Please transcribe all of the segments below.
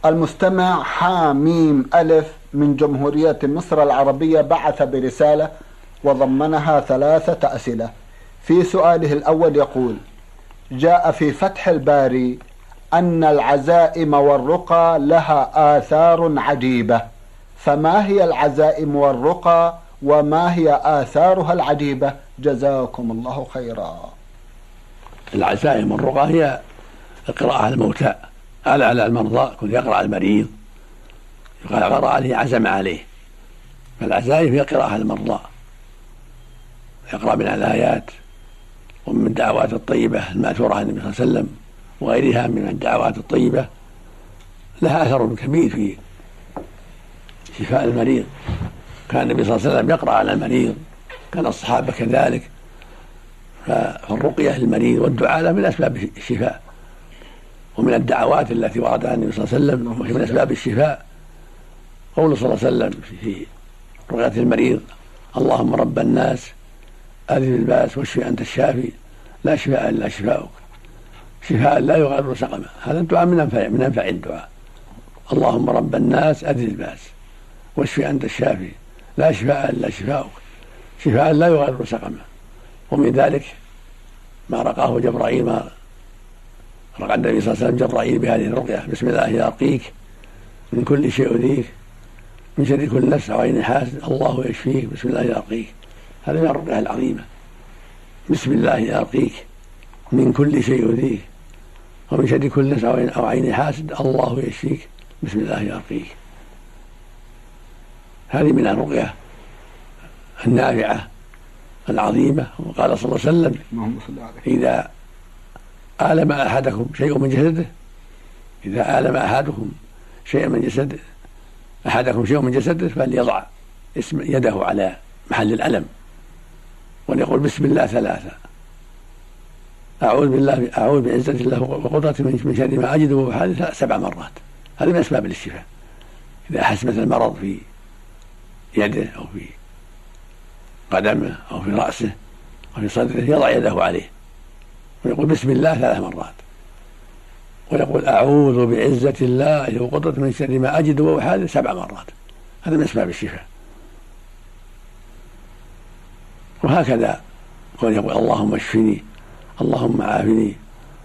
المستمع حاميم ألف من جمهورية مصر العربية بعث برسالة وضمنها 3 أسئلة. في سؤاله الأول يقول: جاء في فتح الباري أن العزائم والرقى لها آثار عجيبة، فما هي العزائم والرقى وما هي آثارها العجيبة؟ جزاكم الله خيرا. العزائم والرقى هي القراءة على الموتى، على المرضى، كن يقرأ على المريض يقال قرأ عليه عزم عليه. فالعزائم هي قراءة على المرضى، يقرأ من الآيات ومن الدعوات الطيبة المأثورة عن النبي صلى الله عليه وسلم وغيرها من الدعوات الطيبة، لها أثر كبير في شفاء المريض. كان النبي صلى الله عليه وسلم يقرأ على المريض، كان الصحابة كذلك. فالرقية للمريض والدعاء له من أسباب الشفاء، ومن الدعوات التي وردها النبي صلى الله عليه وسلم وهي من أسباب الشفاء قوله صلى الله عليه وسلم في رقية المريض: اللهم رب الناس أذهب الباس واشفي أنت الشافي لا شفاء إلا شفاؤك شفاء لا يغادر سقما. هذا الدعاء من أنفع الدعاء. اللهم رب الناس أذهب الباس واشفي أنت الشافي لا شفاء إلا شفاؤك شفاء لا يغادر سقما. ومن ذلك ما رقاه جبرائيل، ما رقى النبي صلى الله عليه وسلم جبرائيل بهذه الرقية: بسم الله يرقيك من كل شيء يؤذيك من شر كل نفس وعين حاسد الله يشفيك بسم الله يرقيك. هذا من الرقية العظيمة. بسم الله يرقيك من كل شيء يؤذيك ومن شر كل نفس أو عين حاسد الله يشفيك بسم الله يرقيك. هذه من الرقية النافعة العظيمة. وقال صلى الله عليه وسلم: إذا آلم أحدكم شيء من جسده، إذا آلم أحدكم شيء من جسده فليضع يده على محل الألم وليقول بسم الله 3: أعوذ بعزة الله وقدرته من شر ما أجد وحادث 7 مرات. هذه من أسباب الشفاء. إذا أحس مثل المرض في يده أو في قدمه أو في رأسه أو في صدره يضع يده عليه ويقول بسم الله 3 مرات ويقول أعوذ بعزة الله وقدرته من شر ما أجد وحادث 7 مرات. هذا من أسباب الشفاء. وهكذا يقول اللهم اشفني اللهم عافني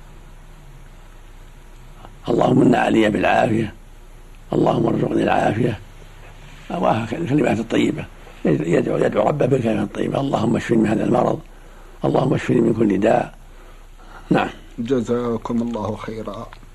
اللهم من علي بالعافية اللهم ارزقني العافية. وهكذا الكلمات الطيبة يدعو ربه بالكلمات الطيبة: اللهم اشفني من هذا المرض اللهم اشفني من كل داء. نعم. جزاكم الله خيرا.